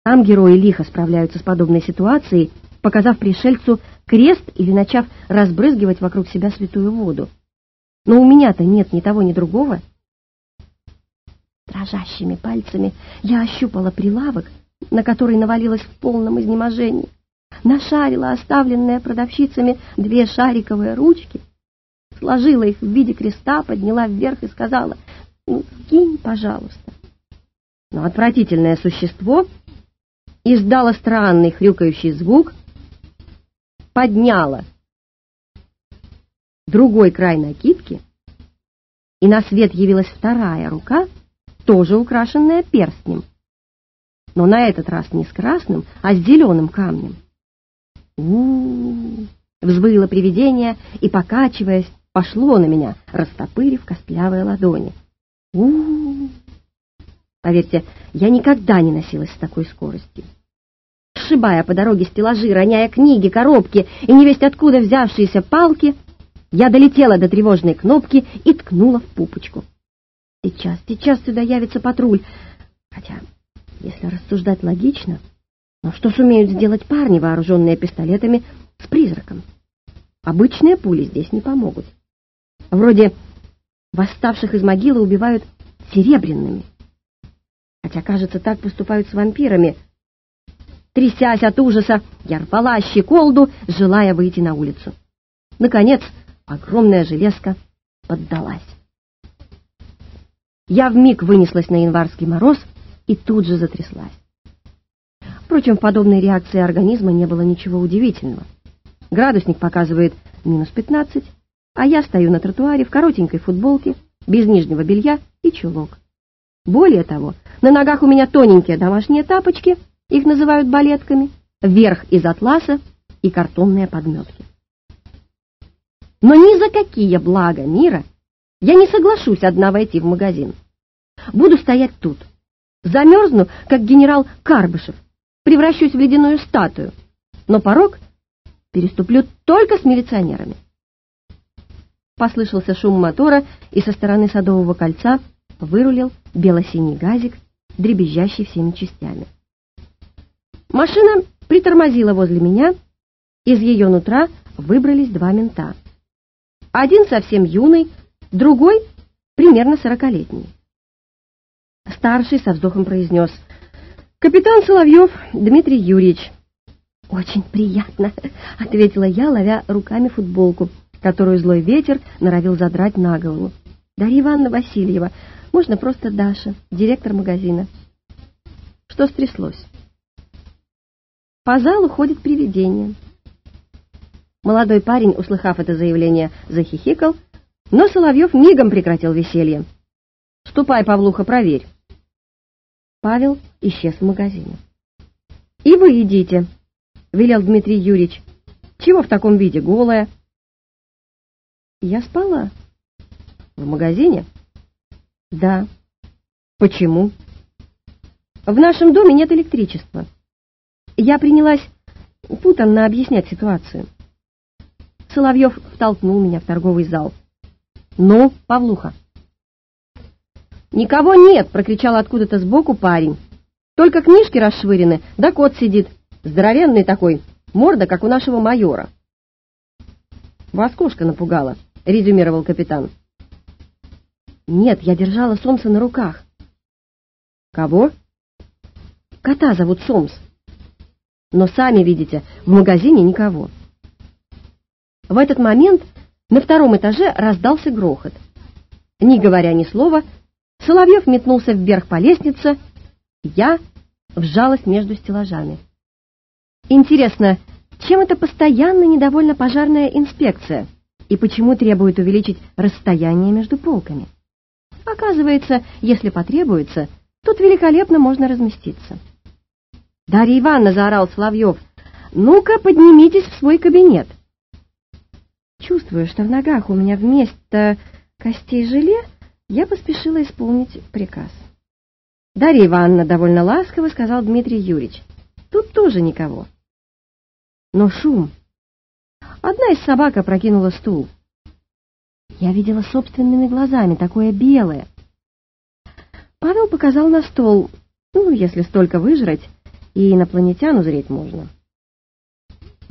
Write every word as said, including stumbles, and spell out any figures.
Там герои лихо справляются с подобной ситуацией, показав пришельцу крест или начав разбрызгивать вокруг себя святую воду. Но у меня-то нет ни того, ни другого. Дрожащими пальцами я ощупала прилавок, на который навалилась в полном изнеможении, нашарила оставленные продавщицами две шариковые ручки, сложила их в виде креста, подняла вверх и сказала: «Ну, кинь, пожалуйста». Но отвратительное существо издало странный хрюкающий звук, подняло другой край накидки, и на свет явилась вторая рука, тоже украшенная перстнем, но на этот раз не с красным, а с зеленым камнем. У-у-у! Взвыло привидение и, покачиваясь, пошло на меня, растопырив костлявые ладони. У-у-у! Поверьте, я никогда не носилась с такой скоростью. Сшибая по дороге стеллажи, роняя книги, коробки и невесть откуда взявшиеся палки, я долетела до тревожной кнопки и ткнула в пупочку. Сейчас, сейчас сюда явится патруль. Хотя, если рассуждать логично, ну что сумеют сделать парни, вооруженные пистолетами, с призраком? Обычные пули здесь не помогут. Вроде восставших из могилы убивают серебряными. Хотя, кажется, так поступают с вампирами. Трясясь от ужаса, я рвала щеколду, желая выйти на улицу. Наконец, огромная железка поддалась. Я вмиг вынеслась на январский мороз и тут же затряслась. Впрочем, в подобной реакции организма не было ничего удивительного. Градусник показывает минус пятнадцать, а я стою на тротуаре в коротенькой футболке, без нижнего белья и чулок. Более того, на ногах у меня тоненькие домашние тапочки, их называют балетками, верх из атласа и картонные подметки. Но ни за какие блага мира я не соглашусь одна войти в магазин. Буду стоять тут, замерзну, как генерал Карбышев, превращусь в ледяную статую, но порог переступлю только с милиционерами. Послышался шум мотора, и со стороны Садового кольца вырулил бело-синий газик, дребезжащий всеми частями. Машина притормозила возле меня, из ее нутра выбрались два мента. Один совсем юный, другой примерно сорокалетний. Старший со вздохом произнес: «Капитан Соловьев Дмитрий Юрьевич». «Очень приятно», — ответила я, ловя руками футболку, которую злой ветер норовил задрать на голову. «Дарья Ивановна Васильева, можно просто Даша, директор магазина». Что стряслось? По залу ходит привидение. Молодой парень, услыхав это заявление, захихикал, но Соловьев мигом прекратил веселье. «Ступай, Павлуха, проверь». Павел исчез в магазине. «И вы идите», — велел Дмитрий Юрьевич. «Чего в таком виде, голая?» Я спала. В магазине? Да. Почему? В нашем доме нет электричества. Я принялась путанно объяснять ситуацию. Соловьев втолкнул меня в торговый зал. «Ну, Павлуха?» «Никого нет!» — прокричал откуда-то сбоку парень. «Только книжки расшвырены, да кот сидит, здоровенный такой, морда, как у нашего майора». «Вас кошка напугала», — резюмировал капитан. «Нет, я держала Сомса на руках». «Кого?» «Кота зовут Сомс. Но сами видите, в магазине никого». В этот момент на втором этаже раздался грохот. Не говоря ни слова, Соловьев метнулся вверх по лестнице, я вжалась между стеллажами. Интересно, чем это постоянно недовольна пожарная инспекция и почему требует увеличить расстояние между полками? Оказывается, если потребуется, тут великолепно можно разместиться. «Дарья Ивановна!» — заорал Соловьев. «Ну-ка, поднимитесь в свой кабинет!» Чувствуя, что в ногах у меня вместо костей желе, я поспешила исполнить приказ. «Дарья Ивановна!» — довольно ласково сказал Дмитрий Юрьевич. «Тут тоже никого». Но шум. Одна из собак опрокинула стул. Я видела собственными глазами такое белое. Павел показал на стол. Ну, если столько выжрать, и инопланетян узреть можно.